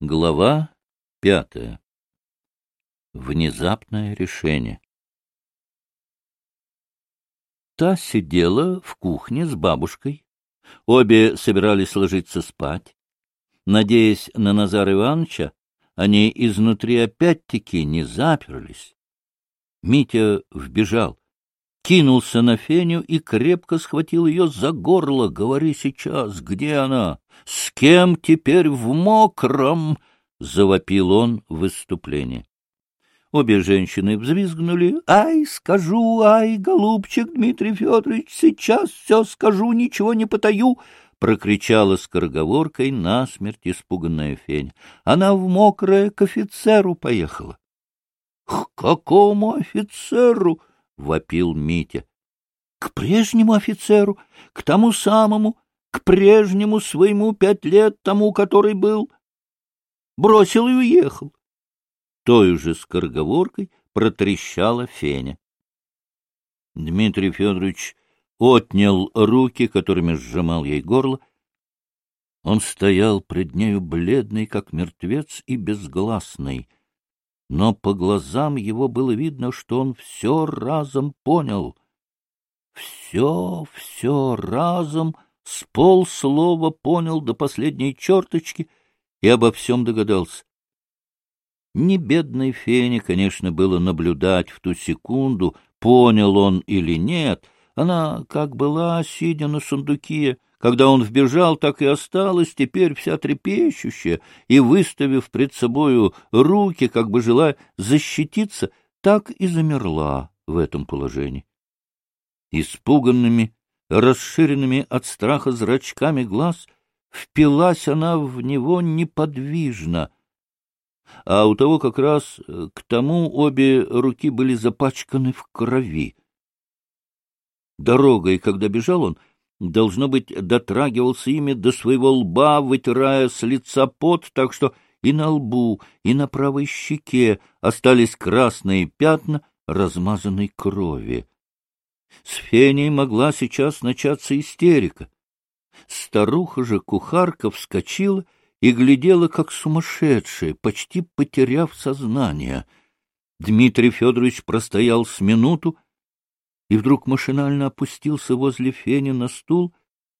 Глава 5. Внезапное решение. Та сидела в кухне с бабушкой. Обе собирались ложиться спать. Надеясь на Назара Ивановича, они изнутри опять-таки не заперлись. Митя вбежал, кинулся на Феню и крепко схватил ее за горло. — Говори сейчас, где она? С кем теперь в мокром? — завопил он в выступлении. Обе женщины взвизгнули. — Ай, скажу, ай, голубчик Дмитрий Федорович, сейчас все скажу, ничего не потаю! — прокричала скороговоркой насмерть испуганная Феня. — Она в мокрое к офицеру поехала. — К какому офицеру? — вопил Митя. — К прежнему офицеру, к тому самому, к прежнему своему 5 лет тому, который был. Бросил и уехал. Той же скороговоркой протрещала Феня. Дмитрий Федорович отнял руки, которыми сжимал ей горло. Он стоял пред нею бледный, как мертвец, и безгласный. Но по глазам его было видно, что он все разом понял. Все разом, с полслова понял до последней черточки и обо всем догадался. Не бедной Фене, конечно, было наблюдать в ту секунду, понял он или нет. Она как была, сидя на сундуке, когда он вбежал, так и осталась, теперь вся трепещущая, и, выставив пред собою руки, как бы желая защититься, так и замерла в этом положении. Испуганными, расширенными от страха зрачками глаз впилась она в него неподвижно, а у того как раз к тому обе руки были запачканы в крови. Дорогой, когда бежал он, должно быть, дотрагивался ими до своего лба, вытирая с лица пот, так что и на лбу, и на правой щеке остались красные пятна размазанной крови. С Феней могла сейчас начаться истерика. Старуха же кухарка вскочила и глядела, как сумасшедшая, почти потеряв сознание. Дмитрий Федорович простоял с минуту и вдруг машинально опустился возле Фени на стул.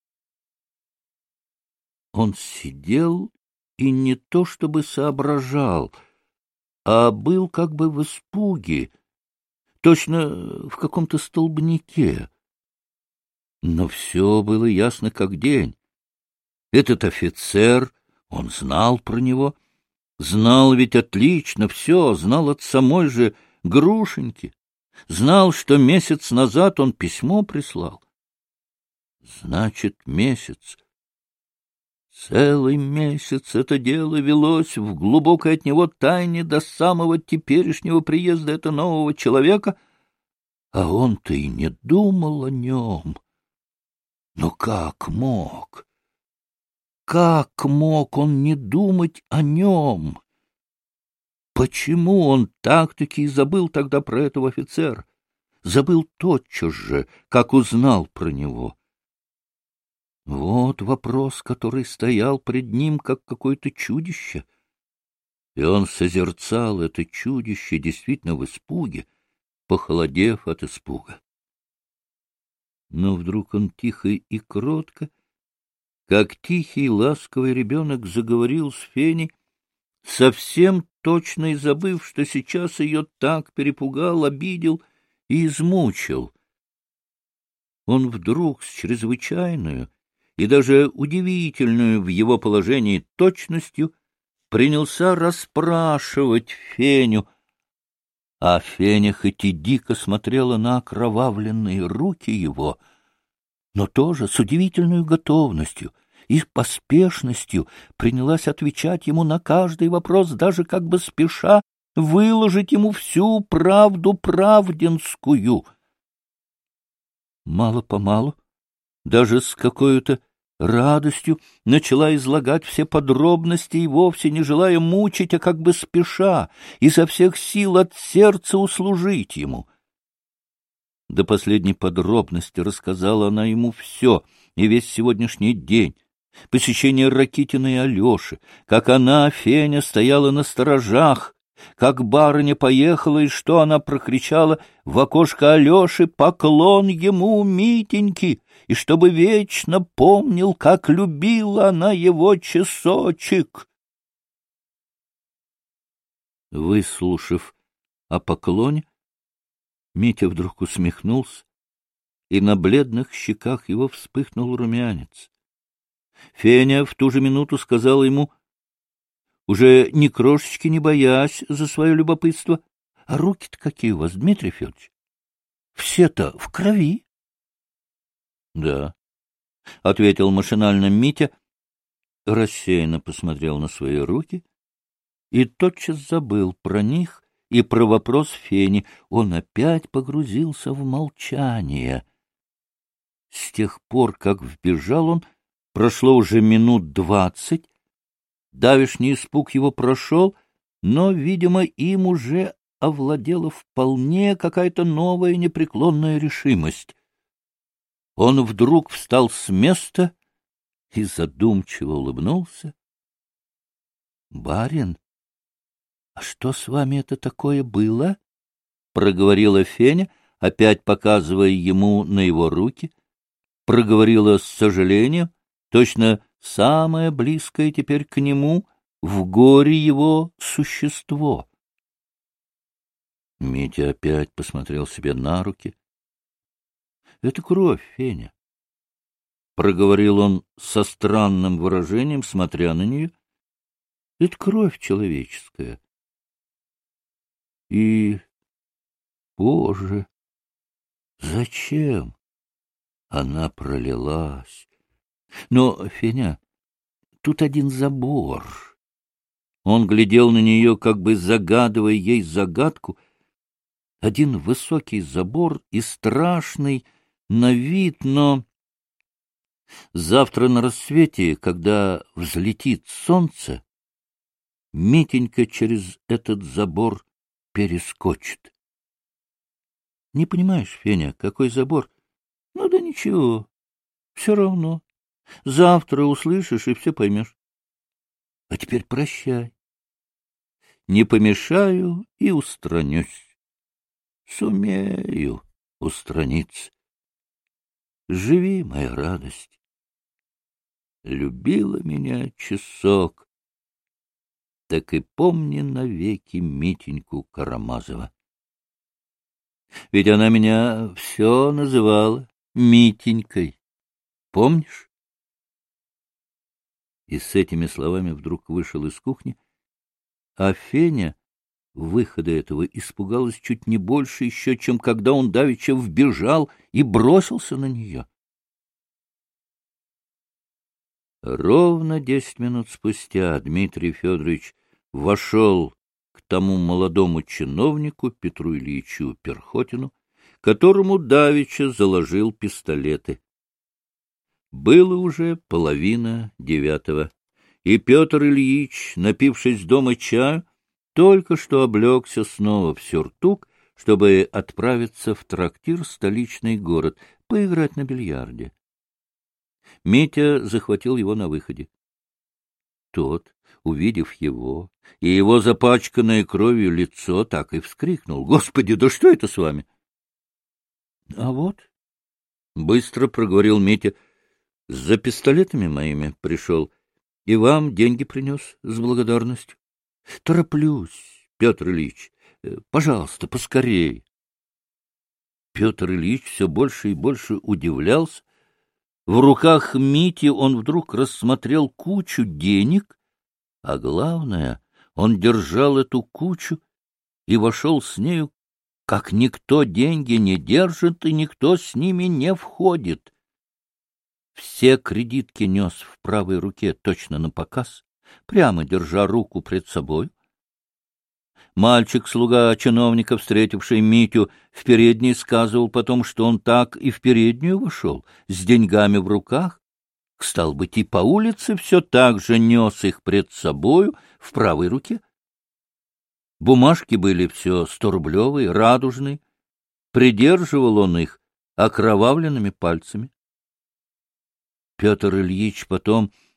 Он сидел и не то чтобы соображал, а был как бы в испуге, точно в каком-то столбнике. Но все было ясно как день. Этот офицер, он знал про него, знал ведь отлично все, знал от самой же Грушеньки, знал, что месяц назад он письмо прислал. Значит, месяц. Целый месяц это дело велось в глубокой от него тайне до самого теперешнего приезда этого нового человека, а он-то и не думал о нем. Но как мог? Как мог он не думать о нем? Почему он так-таки и забыл тогда про этого офицера? Забыл тотчас же, как узнал про него. Вот вопрос, который стоял пред ним, как какое-то чудище. И он созерцал это чудище действительно в испуге, похолодев от испуга. Но вдруг он тихо и кротко, как тихий ласковый ребенок, заговорил с Феней, совсем точно и забыв, что сейчас ее так перепугал, обидел и измучил. Он вдруг с чрезвычайную и даже удивительную в его положении точностью принялся расспрашивать Феню, а Феня хоть и дико смотрела на окровавленные руки его, но тоже с удивительной готовностью и поспешностью принялась отвечать ему на каждый вопрос, даже как бы спеша выложить ему всю правду правдинскую. Мало-помалу, даже с какой-то радостью начала излагать все подробности и вовсе не желая мучить, а как бы спеша, изо всех сил от сердца услужить ему. До последней подробности рассказала она ему все, и весь сегодняшний день, посещение Ракитина и Алеши, как она, Феня, стояла на сторожах, как барыня поехала, и что она прокричала в окошко Алеши: «Поклон ему, Митеньки, и чтобы вечно помнил, как любила она его часочек». Выслушав о поклоне, Митя вдруг усмехнулся, и на бледных щеках его вспыхнул румянец. Феня в ту же минуту сказала ему, уже ни крошечки не боясь за свое любопытство: «А руки-то какие у вас, Дмитрий Федорович? Все-то в крови». «Да», — ответил машинально Митя, рассеянно посмотрел на свои руки и тотчас забыл про них и про вопрос Фени. Он опять погрузился в молчание. С тех пор, как вбежал он, прошло уже минут 20. Давешний испуг его прошел, но, видимо, им уже овладела вполне какая-то новая непреклонная решимость. Он вдруг встал с места и задумчиво улыбнулся. — Барин, а что с вами это такое было? — проговорила Феня, опять показывая ему на его руки. Проговорила с сожалением, точно самое близкое теперь к нему в горе его существо. Митя опять посмотрел себе на руки. — Это кровь, Феня, — проговорил он со странным выражением, смотря на нее. — Это кровь человеческая. И, Боже, зачем она пролилась? Но, Феня, тут один забор. Он глядел на нее, как бы загадывая ей загадку. Один высокий забор и страшный на вид, но завтра на рассвете, когда взлетит солнце, Митенька через этот забор перескочит. Не понимаешь, Феня, какой забор? Ну да ничего, все равно. Завтра услышишь и все поймешь. А теперь прощай. Не помешаю и устранюсь. Сумею устраниться. Живи, моя радость. Любила меня часок, так и помни навеки Митеньку Карамазова. Ведь она меня все называла Митенькой. Помнишь? И с этими словами вдруг вышел из кухни, а Феня выхода этого испугалась чуть не больше еще, чем когда он давеча вбежал и бросился на нее. Ровно 10 минут спустя Дмитрий Федорович вошел к тому молодому чиновнику Петру Ильичу Перхотину, которому давеча заложил пистолеты. Было уже 8:30, и Петр Ильич, напившись дома чаю, только что облегся снова в сюртук, чтобы отправиться в трактир «Столичный город» поиграть на бильярде. Митя захватил его на выходе. Тот, увидев его и его запачканное кровью лицо, так и вскрикнул: «Господи, да что это с вами?» — А вот, — быстро проговорил Митя, — за пистолетами моими пришел и вам деньги принес с благодарностью. Тороплюсь, Петр Ильич, пожалуйста, поскорей. Петр Ильич все больше и больше удивлялся. В руках Мити он вдруг рассмотрел кучу денег, а главное, он держал эту кучу и вошел с нею, как никто деньги не держит и никто с ними не входит. Все кредитки нес в правой руке точно напоказ, прямо держа руку пред собой. Мальчик-слуга чиновника, встретивший Митю в передней, сказывал потом, что он так и в переднюю вошел, с деньгами в руках. Стал быть, и по улице все так же нес их пред собою в правой руке. Бумажки были все 100-рублевые, радужные. Придерживал он их окровавленными пальцами. Петр Ильич потом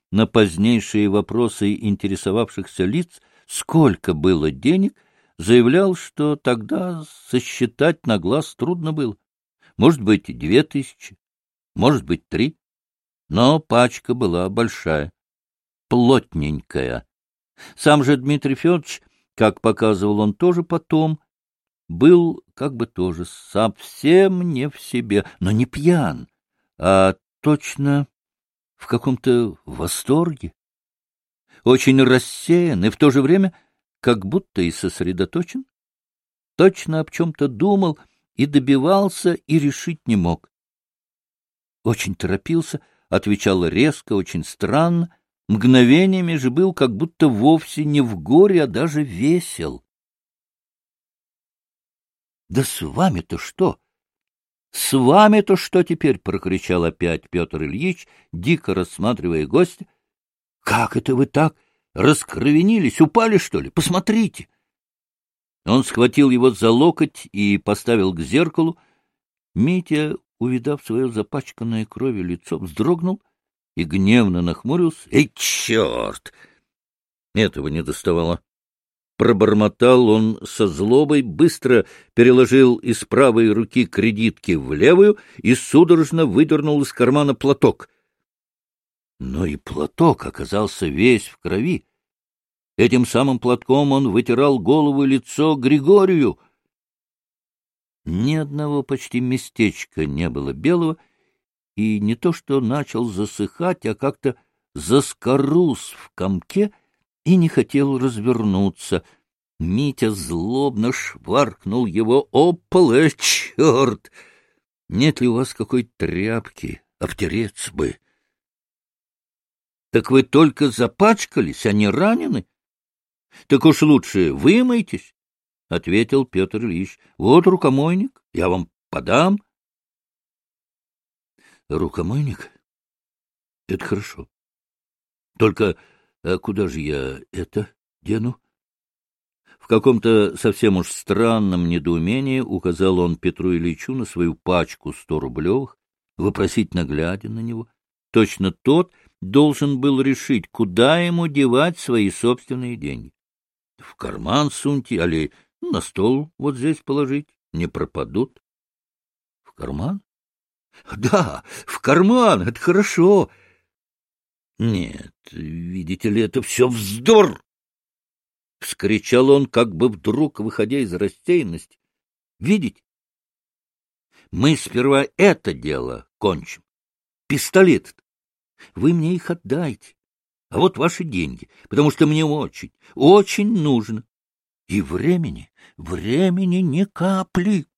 на позднейшие вопросы интересовавшихся лиц, сколько было денег, заявлял, что тогда сосчитать на глаз трудно было. Может быть, 2000, может быть, 3, но пачка была большая, плотненькая. Сам же Дмитрий Федорович, как показывал он тоже потом, был как бы тоже совсем не в себе, но не пьян, а точно в каком-то восторге, очень рассеян и в то же время как будто и сосредоточен, точно об чем-то думал и добивался, и решить не мог. Очень торопился, отвечал резко, очень странно, мгновениями же был как будто вовсе не в горе, а даже весел. — Да с вами-то что? С вами-то что теперь? — прокричал опять Петр Ильич, дико рассматривая гостя. — Как это вы так раскровенились? Упали, что ли? Посмотрите! Он схватил его за локоть и поставил к зеркалу. Митя, увидав свое запачканное кровью лицо, вздрогнул и гневно нахмурился. — Эй, черт! Этого не доставало. Пробормотал он со злобой, быстро переложил из правой руки кредитки в левую и судорожно выдернул из кармана платок. Но и платок оказался весь в крови. Этим самым платком он вытирал голову и лицо Григорию. Ни одного почти местечка не было белого, и не то что начал засыхать, а как-то заскорус в комке и не хотел развернуться. Митя злобно шваркнул его об пол. Черт! Нет ли у вас какой тряпки? Обтереться бы. — Так вы только запачкались, а не ранены? — Так уж лучше вымойтесь, — ответил Петр Ильич. — Вот рукомойник, я вам подам. — Рукомойник? Это хорошо. Только куда же я это дену? В каком-то совсем уж странном недоумении указал он Петру Ильичу на свою пачку 100-рублевых, вопросительно глядя на него. Точно тот должен был решить, куда ему девать свои собственные деньги. В карман суньте, али на стол вот здесь положить, не пропадут. В карман? Да, в карман, это хорошо. Нет, видите ли, это все вздор! — вскричал он, как бы вдруг, выходя из растерянности. — Видите? Мы сперва это дело кончим. Пистолеты-то. Вы мне их отдайте. А вот ваши деньги, потому что мне очень, очень нужно. И времени ни капли.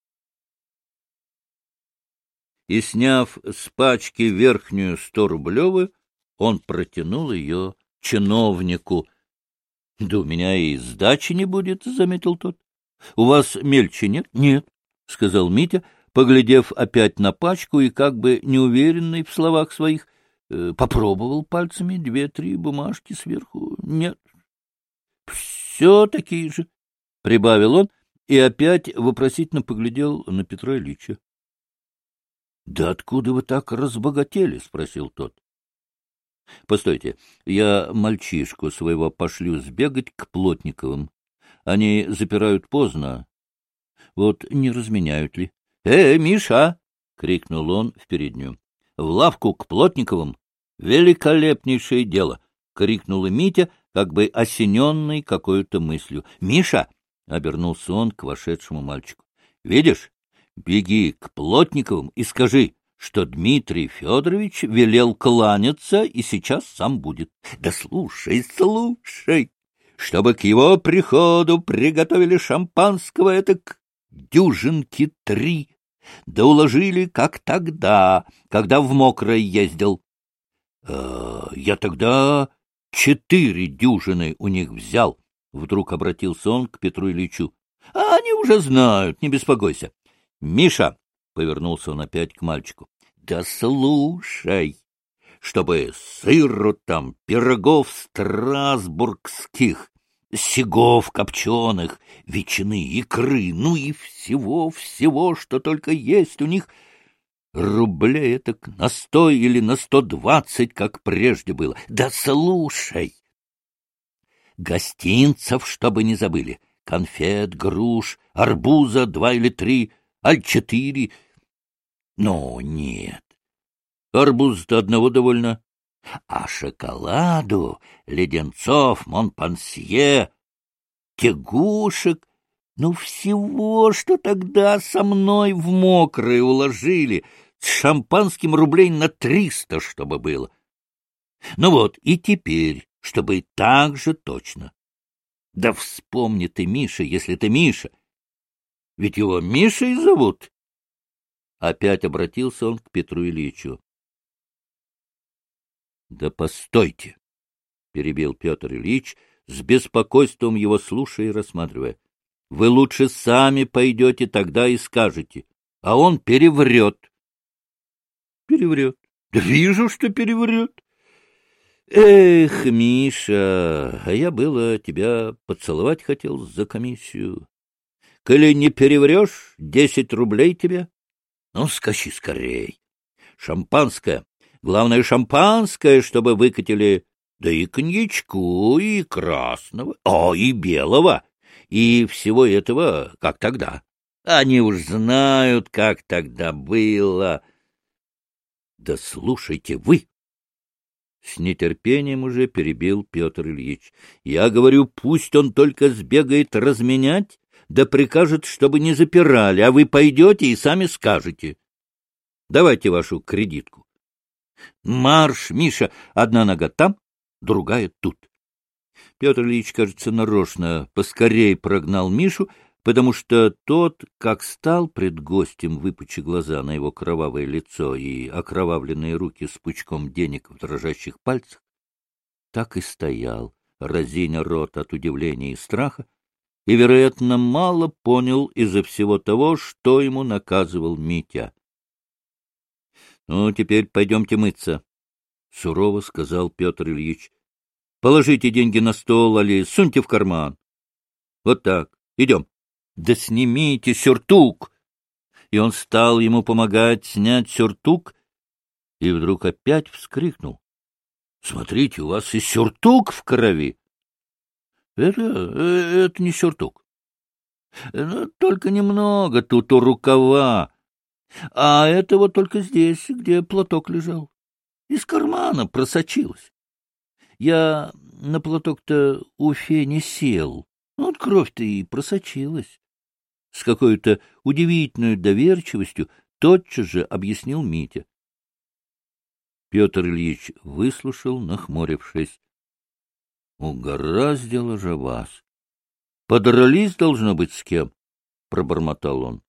И, сняв с пачки верхнюю 100-рублевую, он протянул ее чиновнику. — Да у меня и сдачи не будет, — заметил тот. — У вас мельче нет? — Нет, — сказал Митя, поглядев опять на пачку и как бы неуверенный в словах своих, попробовал пальцами 2-3 бумажки сверху. — Нет. — Все такие же, — прибавил он и опять вопросительно поглядел на Петра Ильича. — Да откуда вы так разбогатели? — спросил тот. — Постойте, я мальчишку своего пошлю сбегать к Плотниковым. Они запирают поздно. Вот не разменяют ли? — Миша! — крикнул он в переднюю. — В лавку к Плотниковым. Великолепнейшее дело! — крикнул Митя, как бы осененный какой-то мыслью. — Миша! — обернулся он к вошедшему мальчику. — Видишь? Беги к Плотниковым и скажи, что Дмитрий Федорович велел кланяться и сейчас сам будет. Да слушай, чтобы к его приходу приготовили шампанского этак дюжинки 3, да уложили, как тогда, когда в Мокрое ездил. Я тогда 4 дюжины у них взял. Вдруг обратился он к Петру Ильичу. — Они уже знают, не беспокойся. — Миша! — повернулся он опять к мальчику. — Да слушай, чтобы сыру там, пирогов страсбургских, сигов копченых, ветчины, икры, ну и всего, что только есть у них. Рублей это на 100 или на 120, как прежде было. Да слушай! Гостинцев, чтобы не забыли. Конфет, груш, арбуза 2 или 3, аль 4. Но нет, арбуз-то одного довольно. А шоколаду, леденцов, монпансье, тягушек, ну всего, что тогда со мной в мокрое уложили, с шампанским рублей на 300, чтобы было. Ну вот, и теперь, чтобы так же точно. Да вспомни ты, Миша, если ты Миша. Ведь его Мишей зовут. Опять обратился он к Петру Ильичу. — Да постойте, — перебил Петр Ильич, с беспокойством его слушая и рассматривая. — Вы лучше сами пойдете тогда и скажете, а он переврет. — Переврет? Да вижу, что переврет. Эх, Миша, а я было тебя поцеловать хотел за комиссию. Коли не переврешь, 10 рублей тебе. Ну, скачи скорей. Шампанское. Главное, шампанское, чтобы выкатили, да и коньячку, и красного, и белого, и всего этого, как тогда. Они уж знают, как тогда было. Да слушайте вы! С нетерпением уже перебил Петр Ильич. Я говорю, пусть он только сбегает разменять, да прикажет, чтобы не запирали, а вы пойдете и сами скажете. Давайте вашу кредитку. Марш, Миша, одна нога там, другая тут. Петр Ильич, кажется, нарочно поскорей прогнал Мишу, потому что тот, как стал пред гостем, выпучи глаза на его кровавое лицо и окровавленные руки с пучком денег в дрожащих пальцах, так и стоял, разиня рот от удивления и страха, и, вероятно, мало понял из-за всего того, что ему наказывал Митя. — Ну, теперь пойдемте мыться, — сурово сказал Петр Ильич. — Положите деньги на стол, али суньте в карман. Вот так. Идем. Да снимите сюртук! И он стал ему помогать снять сюртук, и вдруг опять вскрикнул. — Смотрите, у вас и сюртук в крови. — Это не сюртук. Только немного тут у рукава. А это вот только здесь, где платок лежал. Из кармана просочилось. Я на платок-то у фени сел. Вот кровь-то и просочилась. С какой-то удивительной доверчивостью тотчас же объяснил Митя. Петр Ильич выслушал, нахмурившись. — Угораздило же вас. Подрались, должно быть, с кем? — пробормотал он.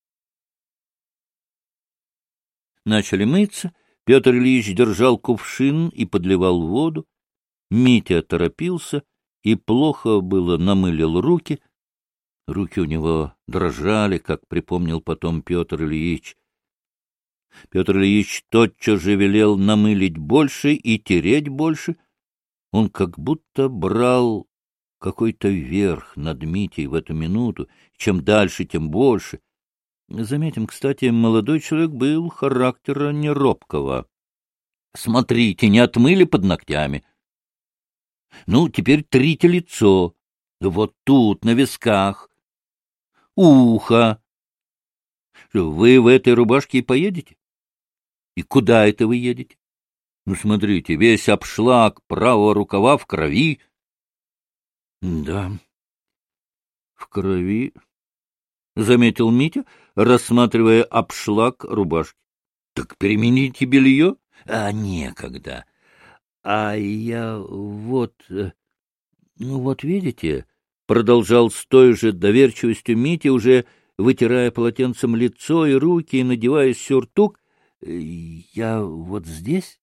Начали мыться. Петр Ильич держал кувшин и подливал воду. Митя торопился и плохо было намылил руки. Руки у него дрожали, как припомнил потом Петр Ильич. Петр Ильич тотчас же велел намылить больше и тереть больше. Он как будто брал какой-то верх над Митей в эту минуту. Чем дальше, тем больше. Заметим, кстати, молодой человек был характера неробкого. Смотрите, не отмыли под ногтями. Ну, теперь трите лицо. Вот тут, на висках. Ухо. Вы в этой рубашке и поедете? И куда это вы едете? Ну, смотрите, весь обшлаг правого рукава в крови. Да, в крови, — заметил Митя, рассматривая обшлаг рубашки. — Так перемените белье? — А некогда. А я вот... Ну, вот видите, — продолжал с той же доверчивостью Митя, уже вытирая полотенцем лицо и руки и надевая сюртук, — я вот здесь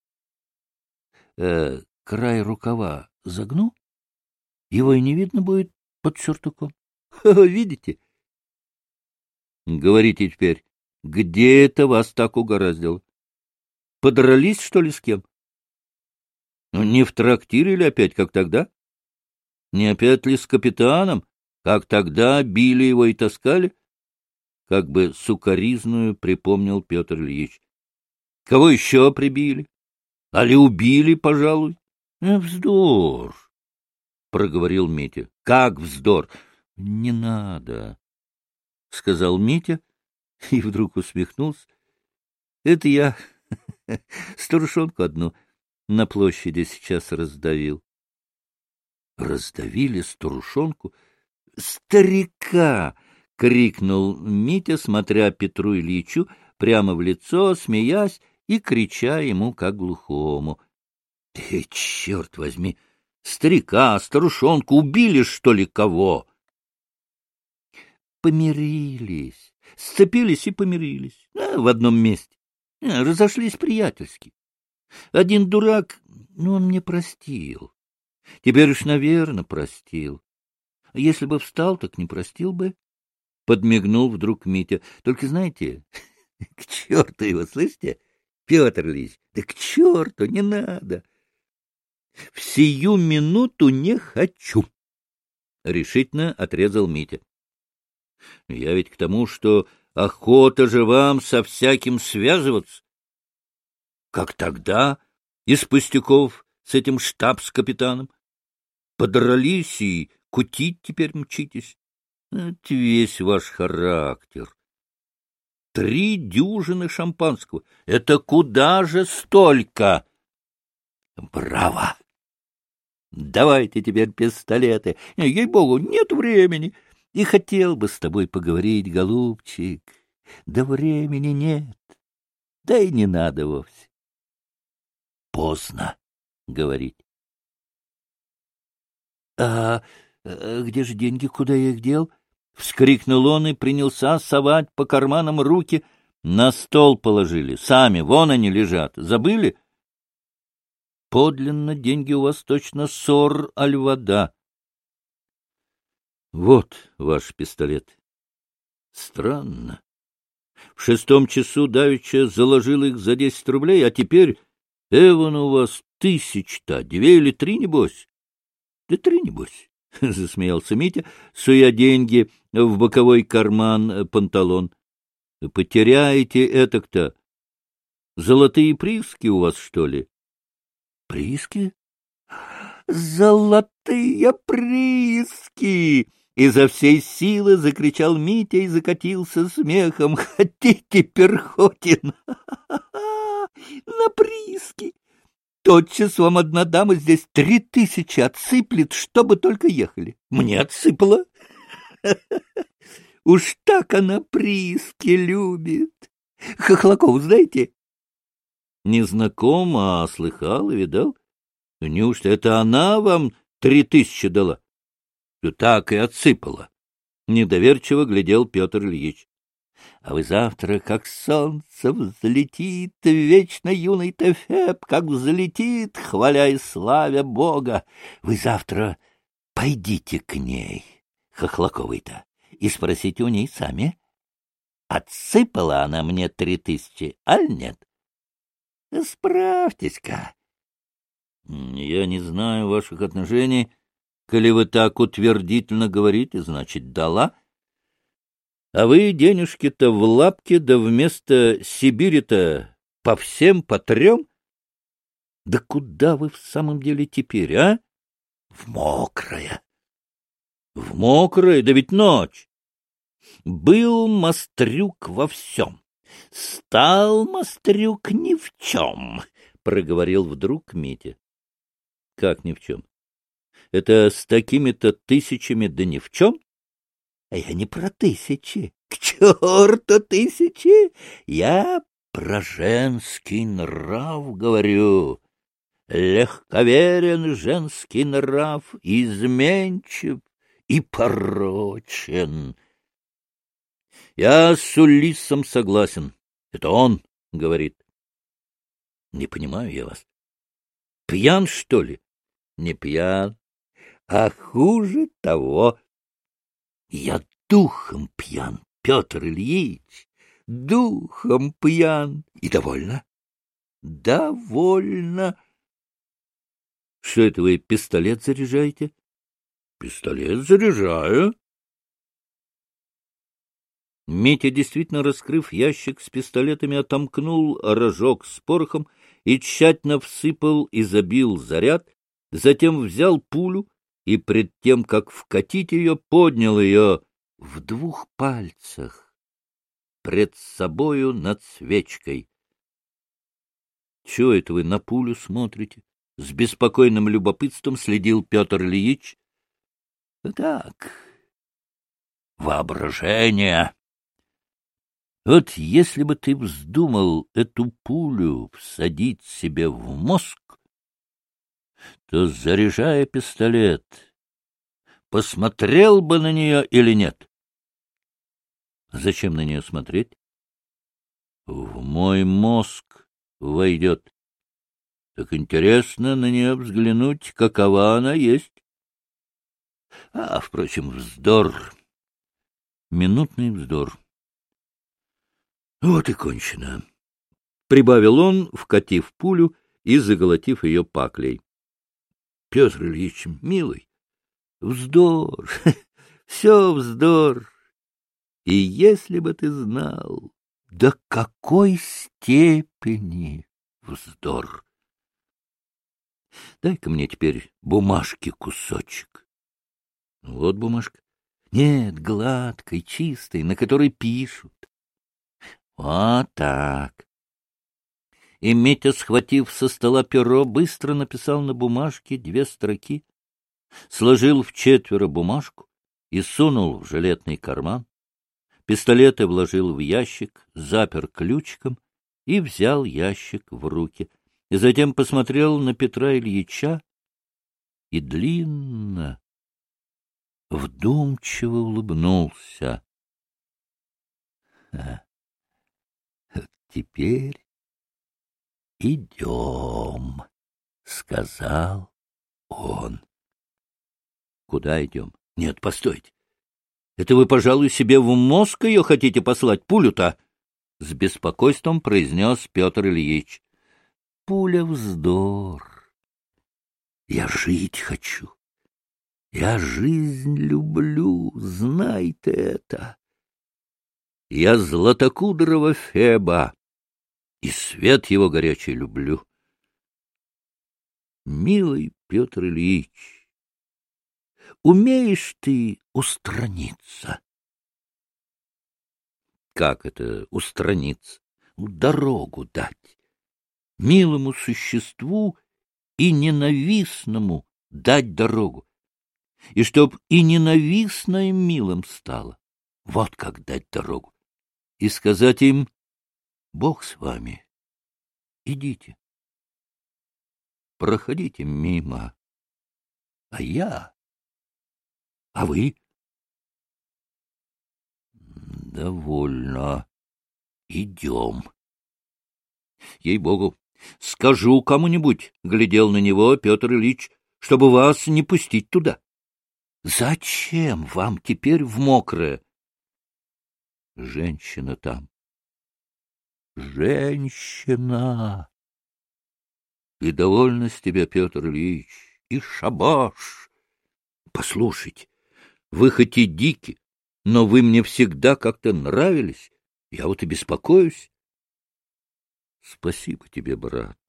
край рукава загну, его и не видно будет под сюртуком. Видите? Говорите теперь, где это вас так угораздило? Подрались, что ли, с кем? Ну, не в трактире ли опять, как тогда? Не опять ли с капитаном, как тогда били его и таскали? Как бы сукоризную припомнил Петр Ильич. Кого еще прибили? Али убили, пожалуй? Вздор, — проговорил Митя. — Как вздор? — Не надо, — сказал Митя и вдруг усмехнулся. — Это я старушонку одну на площади сейчас раздавил. — Раздавили старушонку? — Старика! — крикнул Митя, смотря Петру Ильичу прямо в лицо, смеясь и крича ему, как глухому. — Ты, черт возьми! Старика, старушонку убили, что ли, кого? Помирились, сцепились и помирились. В одном месте. Разошлись приятельски. Один дурак, он мне простил. Теперь уж, наверное, простил. Если бы встал, так не простил бы. Подмигнул вдруг Митя. Только знаете, к черту его, слышите, Петр Ильич? Да к черту, не надо. В сию минуту не хочу, — решительно отрезал Митя. Я ведь к тому, что охота же вам со всяким связываться. Как тогда из пустяков с этим штабс-капитаном? Подрались и кутить теперь мчитесь. Это весь ваш характер. 3 дюжины шампанского. Это куда же столько? Браво! Давайте теперь пистолеты. Ей-богу, нет времени. И хотел бы с тобой поговорить, голубчик. Да времени нет. Да и не надо вовсе. Поздно говорить. — где же деньги, куда я их дел? — вскрикнул он и принялся совать по карманам руки. На стол положили. Сами, вон они лежат. Забыли? Подлинно деньги у вас точно сор аль вода. Вот ваш пистолет. Странно. В 6 часу давеча заложил их за 10 рублей, а теперь, эвон у вас 1000-то, 2 или 3, небось? Да 3, небось, — засмеялся Митя, суя деньги в боковой карман панталон. Потеряете этак-то. Золотые прииски у вас, что ли? Прииски? Золотые прииски! Изо всей силы закричал Митя и закатился смехом. Хотите, Перхотин? На прииски! Тотчас вам одна дама здесь 3000 отсыплет, чтобы только ехали. Мне отсыпала. Уж так она прииски любит. Хохлакову знаете? Не знаком, а слыхал и видал. Неужто это она вам 3000 дала? Так и отсыпала. Недоверчиво глядел Петр Ильич. А вы завтра, как солнце, взлетит вечно юный Тефеб, как взлетит, хваля и славя Бога. Вы завтра пойдите к ней, Хохлаковой-то, и спросите у ней сами, отсыпала она мне 3000, аль нет? Справьтесь-ка. Я не знаю ваших отношений. Коли вы так утвердительно говорите, значит, дала. А вы денежки-то в лапке, да вместо Сибири-то по всем по 3? Да куда вы в самом деле теперь, а? В мокрое. В мокрое? Да ведь ночь. Был Мострюк во всем. Стал Мострюк ни в чем, — проговорил вдруг Митя. Как ни в чем? Это с такими-то тысячами да ни в чем? А я не про тысячи. К черту тысячи! Я про женский нрав говорю. Легковерен женский нрав, изменчив и порочен. Я с Улиссом согласен. Это он говорит. Не понимаю я вас. Пьян, что ли? Не пьян, а хуже того. Я духом пьян, Петр Ильич, духом пьян. И довольно? Довольно. Что это вы пистолет заряжаете? Пистолет заряжаю. Митя, действительно раскрыв ящик с пистолетами, отомкнул рожок с порохом и тщательно всыпал и забил заряд, затем взял пулю и, пред тем, как вкатить ее, поднял ее в 2 пальцах пред собою над свечкой. — Чего это вы на пулю смотрите? — с беспокойным любопытством следил Петр Ильич. — Так, воображение. Вот если бы ты вздумал эту пулю всадить себе в мозг, то, заряжая пистолет, посмотрел бы на нее или нет? Зачем на нее смотреть? В мой мозг войдет. Так интересно на нее взглянуть, какова она есть. Впрочем, вздор. Минутный вздор. Вот и кончено. Прибавил он, вкатив пулю и заголотив ее паклей. Петр Ильич, милый, вздор, все вздор. И если бы ты знал, до какой степени вздор. Дай-ка мне теперь бумажки кусочек. Вот бумажка. Нет, гладкой, чистой, на которой пишут. Вот так. И Митя, схватив со стола перо, быстро написал на бумажке 2 строки, сложил в 4 бумажку и сунул в жилетный карман. Пистолеты вложил в ящик, запер ключиком и взял ящик в руки. И затем посмотрел на Петра Ильича и длинно, вдумчиво улыбнулся. — Теперь идем, — сказал он. — Куда идем? — Нет, постойте. Это вы, пожалуй, себе в мозг ее хотите послать, пулю-то? — с беспокойством произнес Петр Ильич. — Пуля вздор. Я жить хочу. Я жизнь люблю, знай ты это. Я златокудрого Феба, и свет его горячий люблю. Милый Петр Ильич, умеешь ты устраниться? Как это устраниться? Дорогу дать. Милому существу и ненавистному дать дорогу. И чтоб и ненавистно им милым стало. Вот как дать дорогу. И сказать им: Бог с вами, идите. Проходите мимо. А я? А вы? Довольно. Идем. Ей-богу, скажу кому-нибудь, — глядел на него Петр Ильич, — чтобы вас не пустить туда. Зачем вам теперь в мокрое? Женщина там. Женщина. И довольна с тебя, Петр Ильич, и шабаш. Послушайте, вы хоть и дики, но вы мне всегда как-то нравились. Я вот и беспокоюсь. Спасибо тебе, брат.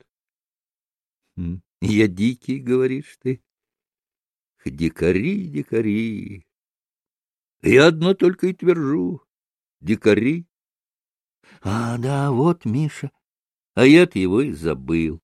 Я дикий, говоришь ты? Дикари, дикари. Я одно только и твержу. Дикари. Да, вот Миша. А я-то его и забыл.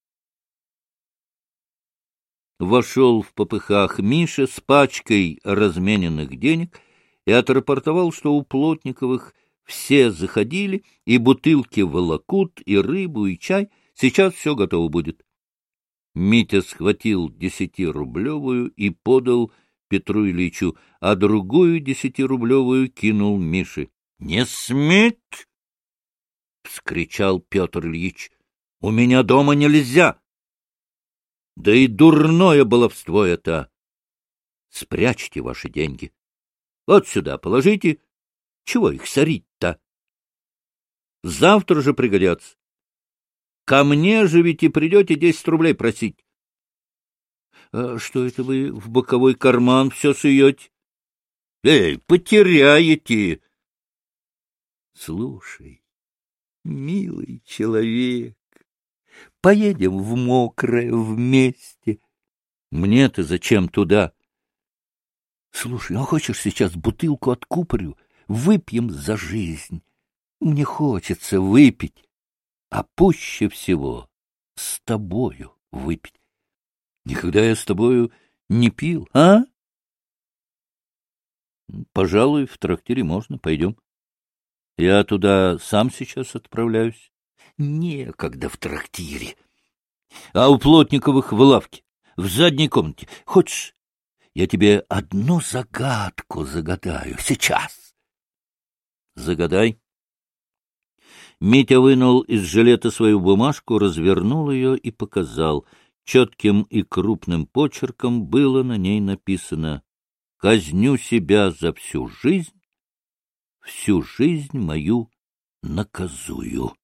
Вошел в попыхах Миша с пачкой размененных денег и отрапортовал, что у Плотниковых все заходили, и бутылки волокут, и рыбу, и чай. Сейчас все готово будет. Митя схватил 10-рублевую и подал Петру Ильичу, а другую 10-рублевую кинул Мише. — Не сметь! — вскричал Петр Ильич. — У меня дома нельзя! Да и дурное баловство это! Спрячьте ваши деньги. Вот сюда положите. Чего их сорить-то? Завтра же пригодятся. Ко мне же ведь и придете 10 рублей просить. Что это вы в боковой карман все суете? Потеряете. Слушай, милый человек, поедем в Мокрое вместе. Мне-то зачем туда? Слушай, а хочешь сейчас бутылку откупорю? Выпьем за жизнь. Мне хочется выпить, а пуще всего с тобою выпить. Никогда я с тобою не пил, а? Пожалуй, в трактире можно, пойдем. Я туда сам сейчас отправляюсь. Некогда в трактире. А у Плотниковых в лавке, в задней комнате. Хочешь, я тебе одну загадку загадаю сейчас? Загадай. Митя вынул из жилета свою бумажку, развернул ее и показал. Четким и крупным почерком было на ней написано: «Казню себя за всю жизнь мою наказую».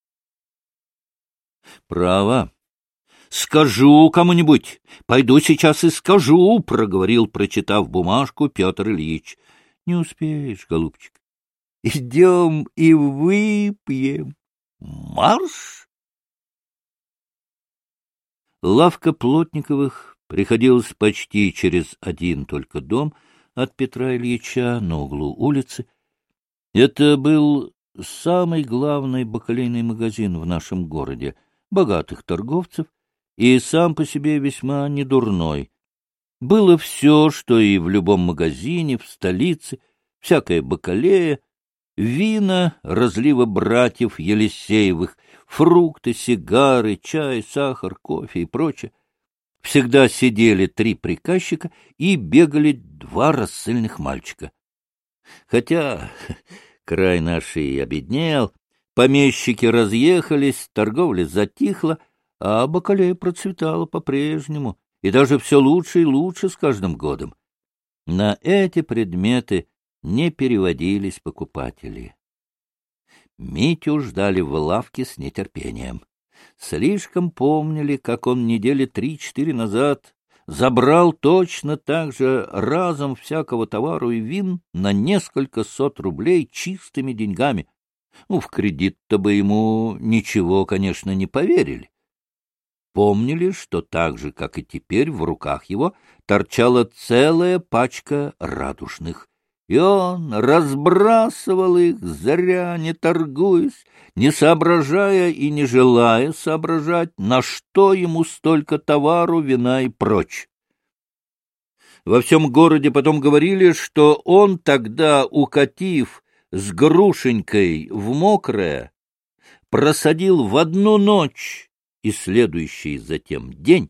Право. Скажу кому-нибудь, пойду сейчас и скажу, — проговорил, прочитав бумажку, Петр Ильич. Не успеешь, голубчик. Идем и выпьем. Марш! Лавка Плотниковых приходилась почти через один только дом от Петра Ильича на углу улицы. Это был самый главный бакалейный магазин в нашем городе, богатых торговцев, и сам по себе весьма недурной. Было все, что и в любом магазине, в столице, всякая бакалея, вина разлива братьев Елисеевых, фрукты, сигары, чай, сахар, кофе и прочее. Всегда сидели 3 приказчика и бегали 2 рассыльных мальчика. Хотя край наш и обеднел, помещики разъехались, торговля затихла, а бакалея процветала по-прежнему, и даже все лучше и лучше с каждым годом. На эти предметы не переводились покупатели. Митю ждали в лавке с нетерпением. Слишком помнили, как он недели 3-4 назад забрал точно так же разом всякого товару и вин на несколько сот рублей чистыми деньгами. В кредит-то бы ему ничего, конечно, не поверили. Помнили, что так же, как и теперь, в руках его торчала целая пачка радужных, и он разбрасывал их, зря не торгуясь, не соображая и не желая соображать, на что ему столько товару, вина и прочь. Во всем городе потом говорили, что он тогда, укатив с Грушенькой в Мокрое, просадил в одну ночь и следующий затем день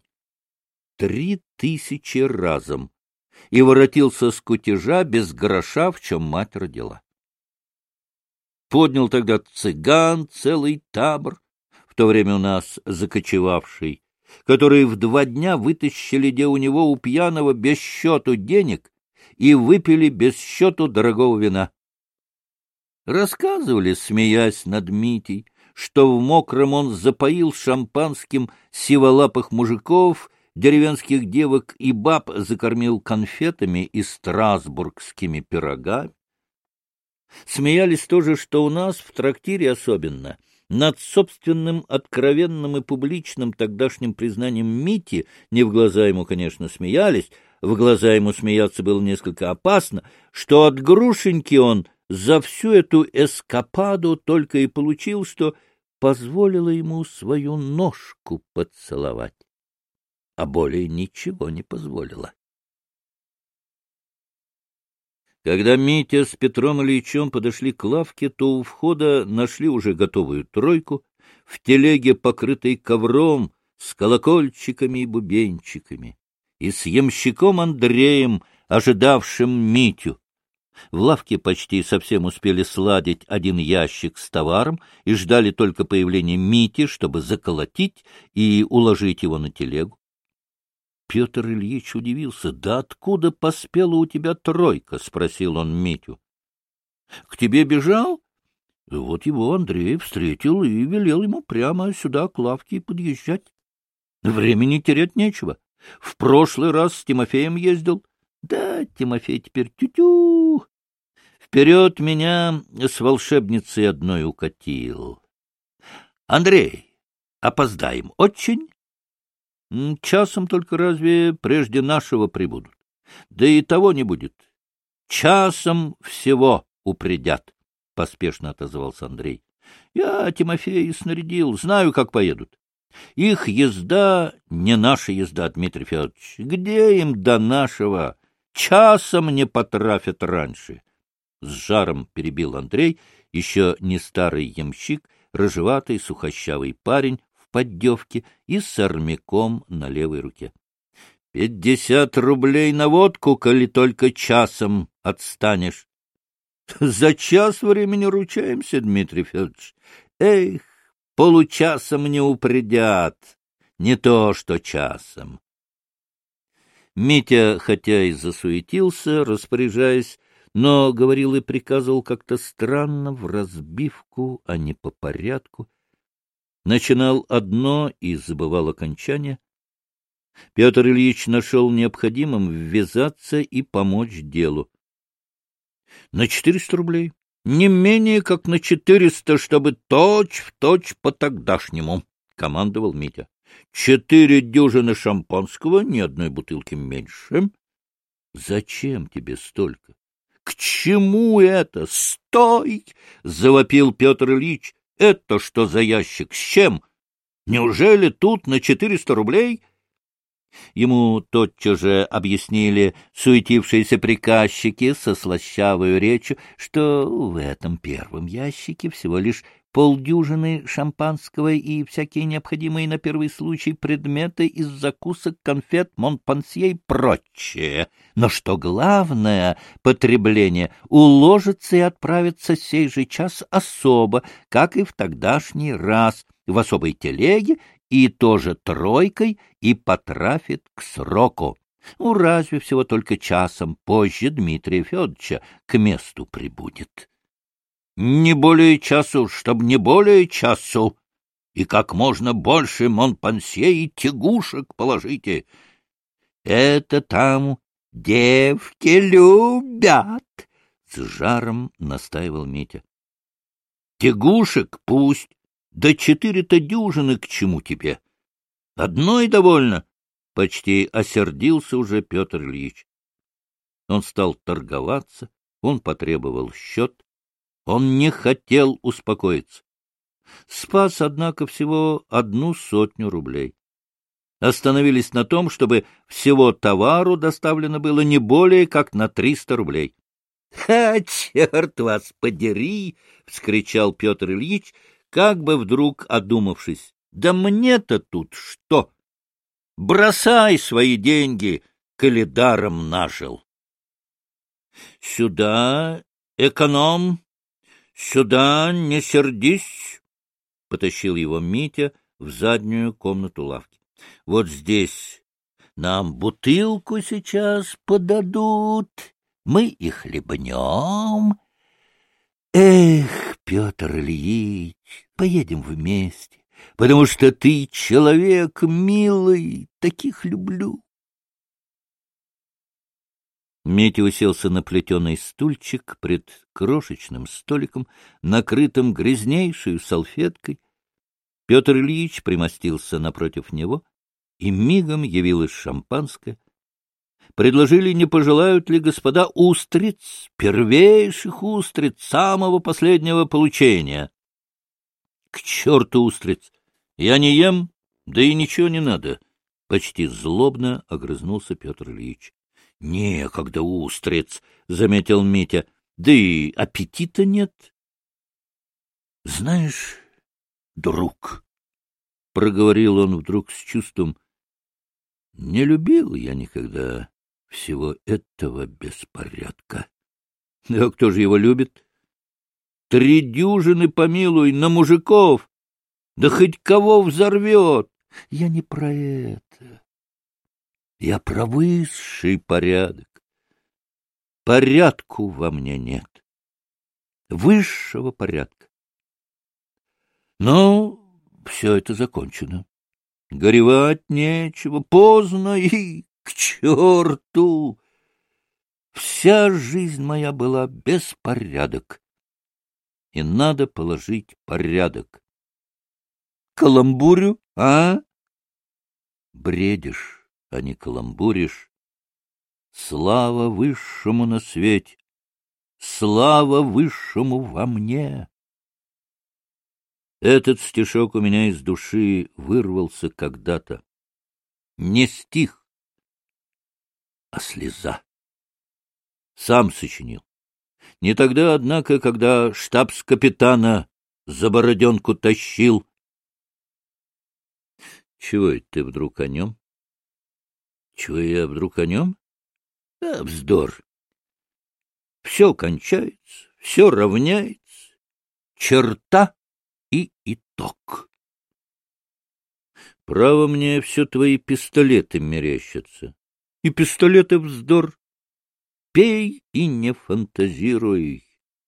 3000 разом и воротился с кутежа без гроша, в чем мать родила. Поднял тогда цыган целый табор, в то время у нас закочевавший, которые в 2 дня вытащили где у него у пьяного без счету денег и выпили без счету дорогого вина. Рассказывали, смеясь над Митей, что в Мокром он запоил шампанским сиволапых мужиков, деревенских девок и баб закормил конфетами и страсбургскими пирогами. Смеялись тоже, что у нас в трактире особенно над собственным откровенным и публичным тогдашним признанием Мити, не в глаза ему, конечно, смеялись, в глаза ему смеяться было несколько опасно, что от Грушеньки он за всю эту эскападу только и получил, что позволила ему свою ножку поцеловать, а более ничего не позволила. Когда Митя с Петром Ильичем подошли к лавке, то у входа нашли уже готовую тройку, в телеге, покрытой ковром, с колокольчиками и бубенчиками, и с ямщиком Андреем, ожидавшим Митю. В лавке почти совсем успели сладить 1 ящик с товаром и ждали только появления Мити, чтобы заколотить и уложить его на телегу. Петр Ильич удивился. — Да откуда поспела у тебя тройка? — спросил он Митю. — К тебе бежал? Вот его Андрей встретил и велел ему прямо сюда к лавке подъезжать. Времени терять нечего. В прошлый раз с Тимофеем ездил. Да, Тимофей теперь тю-тю. В Вперед меня с волшебницей одной укатил. Андрей, опоздаем очень? Часом только разве прежде нашего прибудут? Да и того не будет. Часом всего упредят, — поспешно отозвался Андрей. Я Тимофея снарядил, знаю, как поедут. Их езда не наша езда, Дмитрий Федорович. Где им до нашего? Часом не потрафят раньше. С жаром перебил Андрей, еще не старый ямщик, рыжеватый сухощавый парень в поддевке и с армяком на левой руке. 50 рублей на водку, коли только часом отстанешь. За час времени ручаемся, Дмитрий Федорович. Эх, получасом не упредят, не то что часом. Митя, хотя и засуетился, распоряжаясь, но говорил и приказывал как-то странно, в разбивку, а не по порядку. Начинал одно и забывал окончание. Петр Ильич нашел необходимым ввязаться и помочь делу. — На 400 рублей. Не менее, как на 400, чтобы точь-в-точь по-тогдашнему, — командовал Митя. 4 дюжины шампанского, ни одной бутылки меньше. — Зачем тебе столько? — К чему это? Стой! — завопил Петр Ильич. — Это что за ящик? С чем? Неужели тут на 400 рублей? Ему тотчас же объяснили суетившиеся приказчики со слащавою речью, что в этом первом ящике всего лишь полдюжины шампанского и всякие необходимые на первый случай предметы из закусок, конфет, монпансье и прочее. Но что главное потребление уложится и отправится сей же час особо, как и в тогдашний раз, в особой телеге, и тоже тройкой, и потрафит к сроку. Ну, разве всего только часом позже Дмитрия Федоровича к месту прибудет. Не более часу, чтоб не более часу, и как можно больше монпансье и тягушек положите. Это там девки любят, — с жаром настаивал Митя. Тягушек пусть. Да 4-то дюжины к чему тебе? Одной довольно, — почти осердился уже Петр Ильич. Он стал торговаться, он потребовал счет, он не хотел успокоиться. Спас, однако, всего 100 рублей. Остановились на том, чтобы всего товару доставлено было не более как на 300 рублей. — черт вас подери! — вскричал Петр Ильич, как бы вдруг одумавшись. — Да мне-то тут что? Бросай свои деньги, коли даром нажил. — Сюда, эконом, сюда, не сердись, — потащил его Митя в заднюю комнату лавки. — Вот здесь нам бутылку сейчас подадут, мы и хлебнем. Эх, Петр Ильич, поедем вместе, потому что ты человек милый, таких люблю. Митя уселся на плетеный стульчик пред крошечным столиком, накрытым грязнейшей салфеткой. Петр Ильич примостился напротив него, и мигом явилось шампанское. Предложили, не пожелают ли господа устриц, первейших устриц, самого последнего получения. — К черту устриц! Я не ем, да и ничего не надо! — почти злобно огрызнулся Петр Ильич. — Некогда устриц! — заметил Митя. — Да и аппетита нет. — Знаешь, друг, — проговорил он вдруг с чувством, — не любил я никогда всего этого беспорядка. Да кто же его любит? 3 дюжины, помилуй, на мужиков, да хоть кого взорвет. Я не про это. Я про высший порядок. Порядку во мне нет. Высшего порядка. Но все это закончено. Горевать нечего, поздно и к черту. Вся жизнь моя была беспорядок, и надо положить порядок. Каламбурю, а? Бредишь, а не каламбуришь. Слава высшему на свете, слава высшему во мне. Этот стишок у меня из души вырвался когда-то. Не стих, а слеза. Сам сочинил. Не тогда, однако, когда штабс-капитана за бороденку тащил. Чего это ты вдруг о нем? Чего я вдруг о нем? Да, вздор. Все кончается, все равняется. Черта и итог. Право, мне все твои пистолеты мерещатся. И пистолеты вздор. Пей и не фантазируй.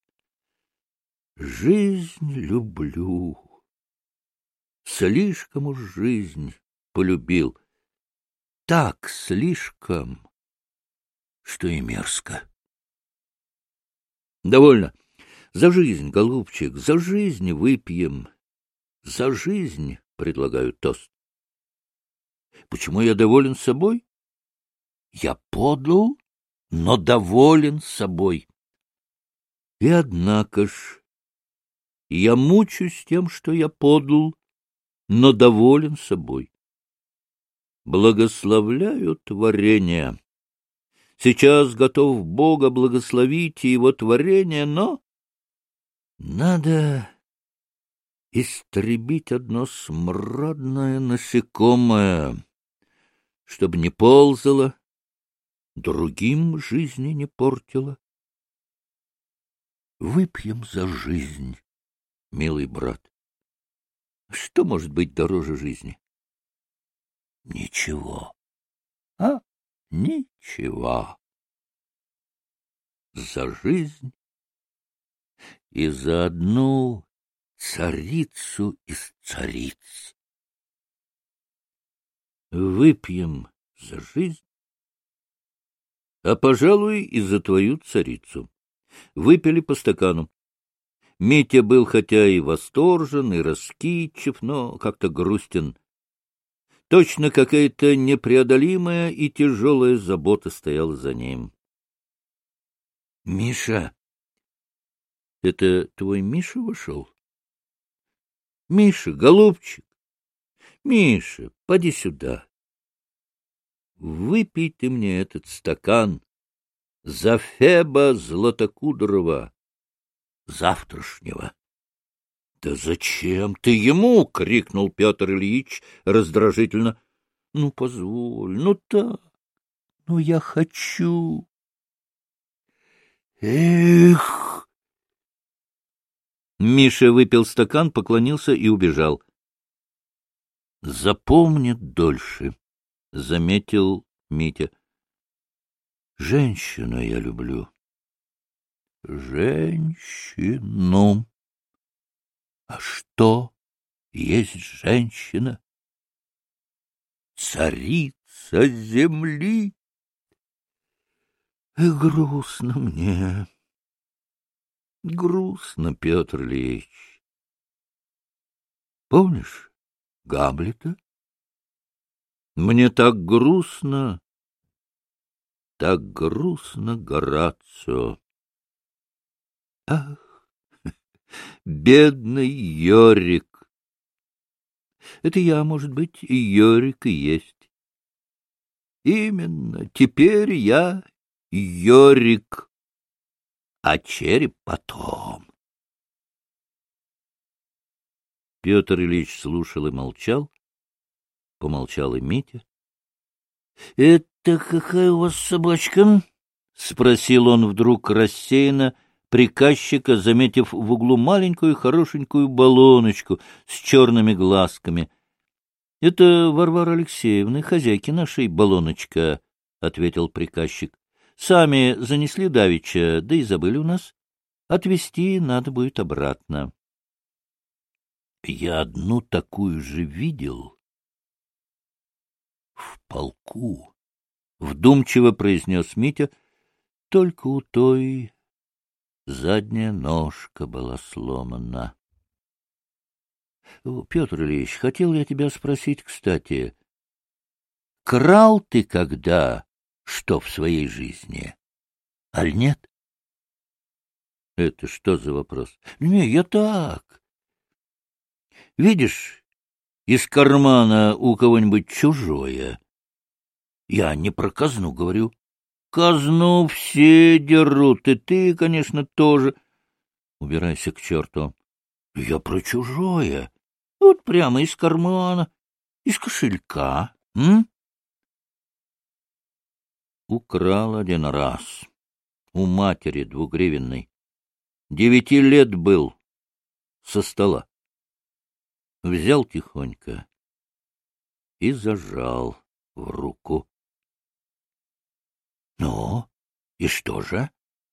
Жизнь люблю. Слишком уж жизнь полюбил. Так слишком, что и мерзко. Довольно. За жизнь, голубчик, за жизнь выпьем. За жизнь предлагаю тост. Почему я доволен собой? Я подл, но доволен собой. И однако ж, я мучусь тем, что я подл, но доволен собой. Благословляю творение. Сейчас готов Бога благословить и его творение, но надо истребить одно смрадное насекомое, чтобы не ползало, другим жизни не портило. Выпьем за жизнь, милый брат. Что может быть дороже жизни? Ничего. А? Ничего. За жизнь и за одну царицу из цариц. Выпьем за жизнь, а, пожалуй, и за твою царицу. Выпили по стакану. Митя был хотя и восторжен, и раскидчив, но как-то грустен. Точно какая-то непреодолимая и тяжелая забота стояла за ним. — Миша! Это твой Миша вошел? — Миша, голубчик! Миша, поди сюда. Выпей ты мне этот стакан за Феба Златокудрова, завтрашнего. — Да зачем ты ему? — крикнул Петр Ильич раздражительно. — Ну, позволь, ну так, ну я хочу. Эх! Миша выпил стакан, поклонился и убежал. — Запомнит дольше, — заметил Митя. — Женщину я люблю. — Женщину. А что есть женщина? Царица земли. И грустно мне. Грустно, Петр Ильич. Помнишь Гамлета? Мне так грустно Горацио. Ах, бедный Йорик! Это я, может быть, и Йорик и есть. Именно, теперь я Йорик, а череп потом. Петр Ильич слушал и молчал. Помолчал и Митя. — Это какая у вас собачка? — спросил он вдруг рассеянно приказчика, заметив в углу маленькую хорошенькую баллоночку с черными глазками. — Это Варвара Алексеевна, хозяйки нашей баллоночка, — ответил приказчик. — Сами занесли давеча, да и забыли у нас. Отвезти надо будет обратно. — Я одну такую же видел в полку, — вдумчиво произнес Митя. Только у той задняя ножка была сломана. Петр Ильич, хотел я тебя спросить, кстати, крал ты когда что в своей жизни, аль нет? Это что за вопрос? Не, я так. Видишь, из кармана у кого-нибудь чужое. Я не про казну говорю. Казну все дерут, и ты, конечно, тоже. Убирайся к черту. Я про чужое. Вот прямо из кармана, из кошелька. Украл один раз. У матери двугривенной. 9 лет был. Со стола. Взял тихонько и зажал в руку. Ну, и что же?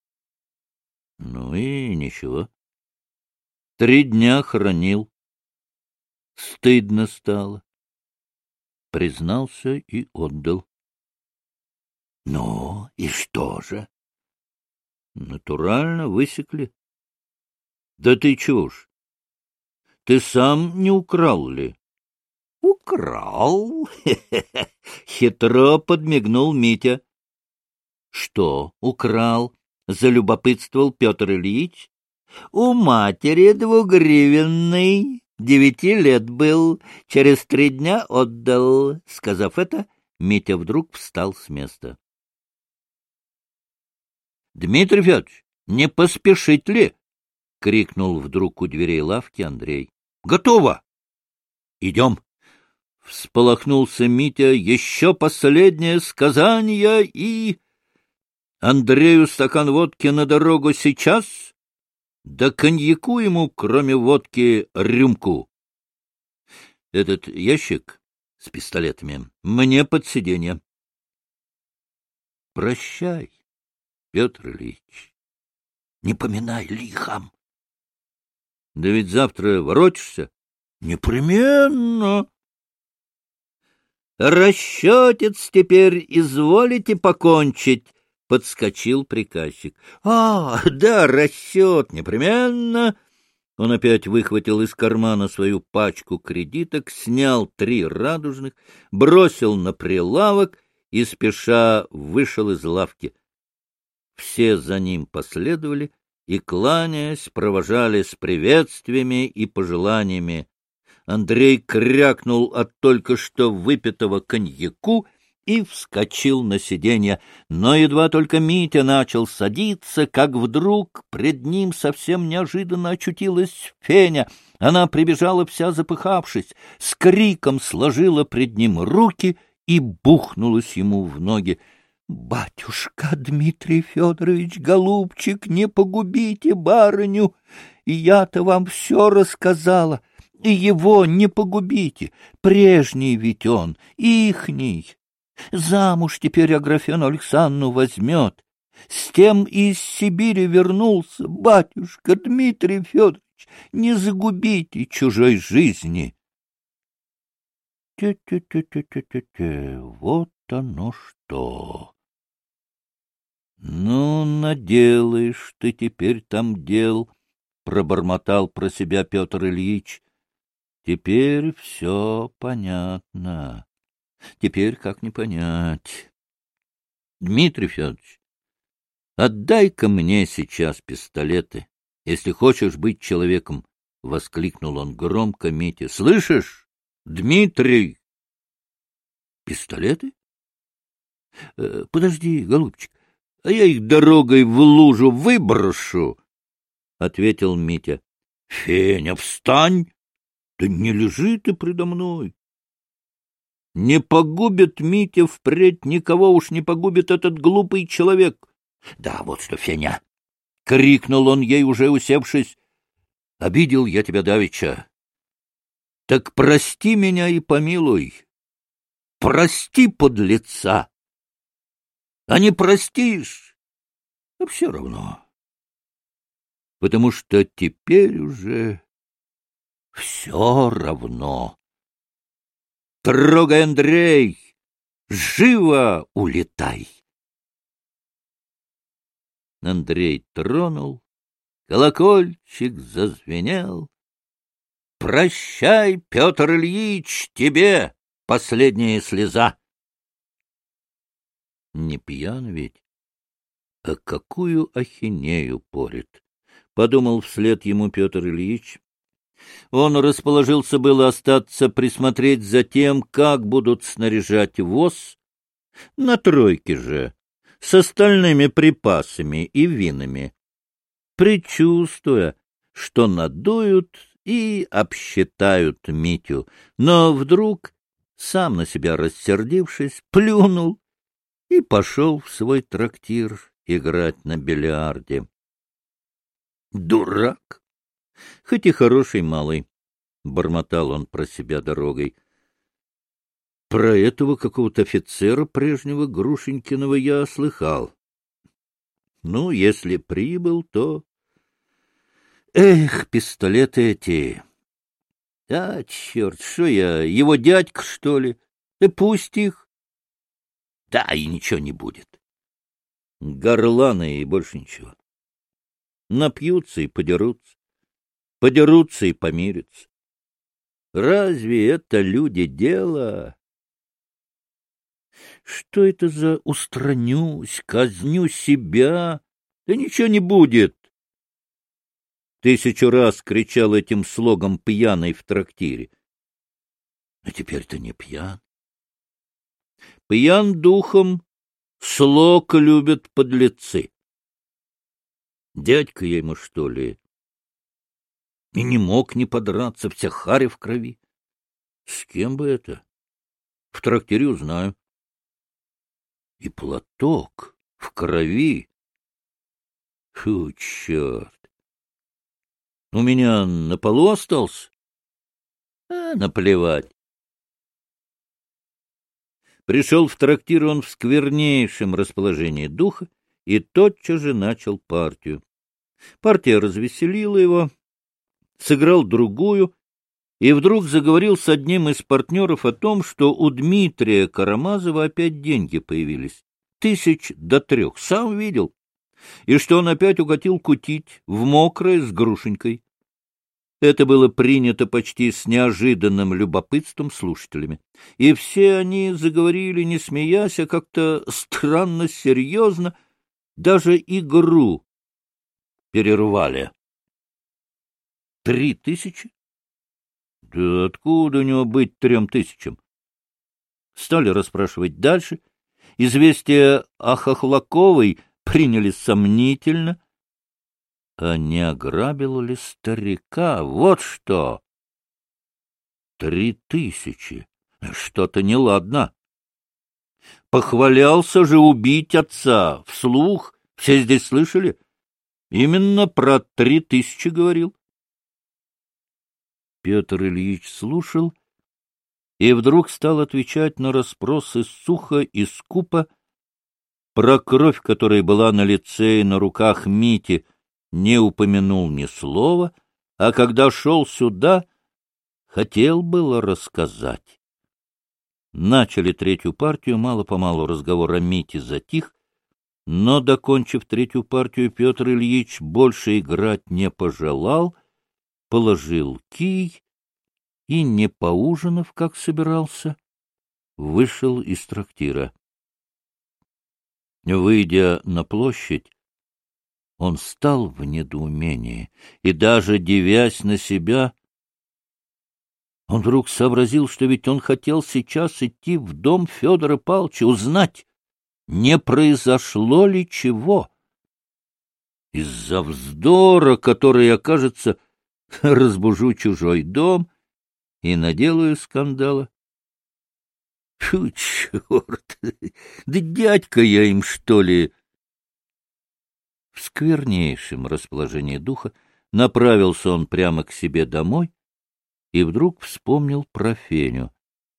Ну и ничего. 3 дня хранил. Стыдно стало. Признался и отдал. Ну, и что же? Натурально высекли. Да ты чего ж? Ты сам не украл ли? Украл? Хитро подмигнул Митя. Что украл? Залюбопытствовал Петр Ильич. У матери двугривенный, 9 лет был, через 3 дня отдал. Сказав это, Митя вдруг встал с места. — Дмитрий Федорович, не поспешить ли? — крикнул вдруг у дверей лавки Андрей. — Готово! — Идем! — всполохнулся Митя. — Еще последнее сказание и... Андрею стакан водки на дорогу сейчас, да коньяку ему, кроме водки, рюмку. Этот ящик с пистолетами мне под сиденье. Прощай, Петр Ильич. Не поминай лихом. Да ведь завтра воротишься? Непременно. Расчетец теперь изволите покончить, подскочил приказчик. Да, расчет, непременно. Он опять выхватил из кармана свою пачку кредиток, снял 3 радужных, бросил на прилавок и спеша вышел из лавки. Все за ним последовали и, кланяясь, провожали с приветствиями и пожеланиями. Андрей крякнул от только что выпитого коньяку и вскочил на сиденье. Но едва только Митя начал садиться, как вдруг пред ним совсем неожиданно очутилась Феня. Она прибежала вся запыхавшись, с криком сложила пред ним руки и бухнулась ему в ноги. — Батюшка Дмитрий Федорович, голубчик, не погубите барыню! И я-то вам все рассказала, и его не погубите. Прежний ведь он, ихний. Замуж теперь Аграфену Александровну возьмет. С тем и из Сибири вернулся. Батюшка Дмитрий Федорович, не загубите чужой жизни. Те-те-те-те-те-те, вот оно что! Ну, наделаешь ты теперь там дел, — пробормотал про себя Петр Ильич. Теперь все понятно. Теперь как не понять? Дмитрий Федорович, отдай-ка мне сейчас пистолеты, если хочешь быть человеком, — воскликнул он громко Мите. — Слышишь, Дмитрий? — Пистолеты? Подожди, голубчик, а я их дорогой в лужу выброшу, — ответил Митя. — Феня, встань! Да не лежи ты предо мной. Не погубит Митя впредь, никого уж не погубит этот глупый человек. — Да, вот что, Феня! — крикнул он ей, уже усевшись. — Обидел я тебя давеча. Так прости меня и помилуй. Прости, подлеца. А не простишь, а все равно. Потому что теперь уже все равно. Трогай, Андрей, живо улетай. Андрей тронул, колокольчик зазвенел. «Прощай, Петр Ильич, тебе последняя слеза!» Не пьян ведь, а какую ахинею порет, — подумал вслед ему Петр Ильич. Он расположился было остаться присмотреть за тем, как будут снаряжать воз, на тройке же, с остальными припасами и винами, предчувствуя, что надуют и обсчитают Митю, но вдруг, сам на себя рассердившись, плюнул и пошел в свой трактир играть на бильярде. «Дурак! Хоть и хороший малый», — бормотал он про себя дорогой. «Про этого какого-то офицера прежнего Грушенькиного я слыхал. Ну, если прибыл, то... Эх, пистолеты эти! А, черт, что я, его дядька, что ли? Да пусть их. Да, и ничего не будет. Горланы и больше ничего. Напьются и подерутся. Подерутся и помирятся. Разве это люди дело? Что это за устранюсь, казню себя? Да ничего не будет. 1000 раз кричал этим слогом пьяный в трактире. А теперь-то не пьян. Пьян духом, слог любят подлецы. Дядька я ему, что ли? И не мог не подраться, вся харя в крови. С кем бы это? В трактире узнаю. И платок в крови. Фу, черт! У меня на полу остался? А, наплевать. Пришел в трактир он в сквернейшем расположении духа и тотчас же начал партию. Партия развеселила его, сыграл другую и вдруг заговорил с одним из партнеров о том, что у Дмитрия Карамазова опять деньги появились. 1000 до 3, сам видел. И что он опять укатил кутить в мокрое с Грушенькой. Это было принято почти с неожиданным любопытством слушателями. И все они заговорили, не смеясь, а как-то странно серьезно, даже игру перервали. 3000? Да откуда у него быть 3000? Стали расспрашивать дальше. Известие о Хохлаковой приняли сомнительно. А не ограбил ли старика? Вот что! 3000. Что-то неладно. Похвалялся же убить отца. Вслух. Все здесь слышали? Именно про 3000 говорил. Петр Ильич слушал и вдруг стал отвечать на расспросы сухо и скупо. Про кровь, которая была на лице и на руках Мити, не упомянул ни слова, а когда шел сюда, хотел было рассказать. Начали 3-ю партию, мало-помалу разговор о Мите затих, но, докончив 3-ю партию, Петр Ильич больше играть не пожелал, положил кий и, не поужинав, как собирался, вышел из трактира. Выйдя на площадь, он стал в недоумении, и даже дивясь на себя, он вдруг сообразил, что ведь он хотел сейчас идти в дом Федора Павловича, узнать, не произошло ли чего. Из-за вздора, который, окажется, разбужу чужой дом и наделаю скандала. Фу, черт! Да дядька я им, что ли? В сквернейшем расположении духа направился он прямо к себе домой и вдруг вспомнил про Феню.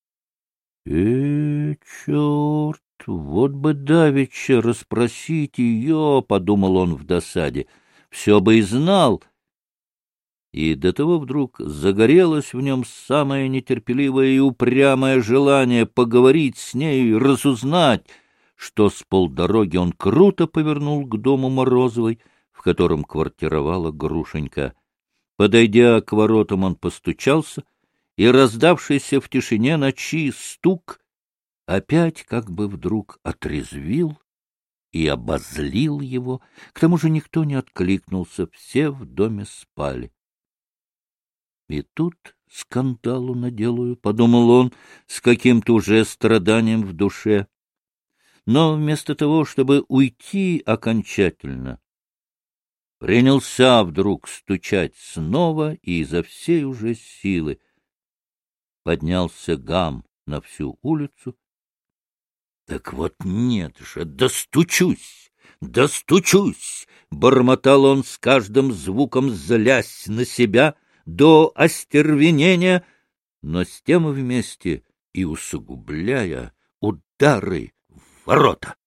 Черт, вот бы давеча расспросить ее, — подумал он в досаде, — все бы и знал. И до того вдруг загорелось в нем самое нетерпеливое и упрямое желание поговорить с ней, разузнать, что с полдороги он круто повернул к дому Морозовой, в котором квартировала Грушенька. Подойдя к воротам, он постучался, и раздавшийся в тишине ночи стук опять как бы вдруг отрезвил и обозлил его. К тому же никто не откликнулся, все в доме спали. И тут скандалу наделаю, — подумал он с каким-то уже страданием в душе. Но вместо того, чтобы уйти окончательно, принялся вдруг стучать снова и изо всей уже силы. Поднялся гам на всю улицу. Так вот нет же, достучусь, достучусь! — бормотал он с каждым звуком, злясь на себя до остервенения, но с тем вместе и усугубляя удары в ворота.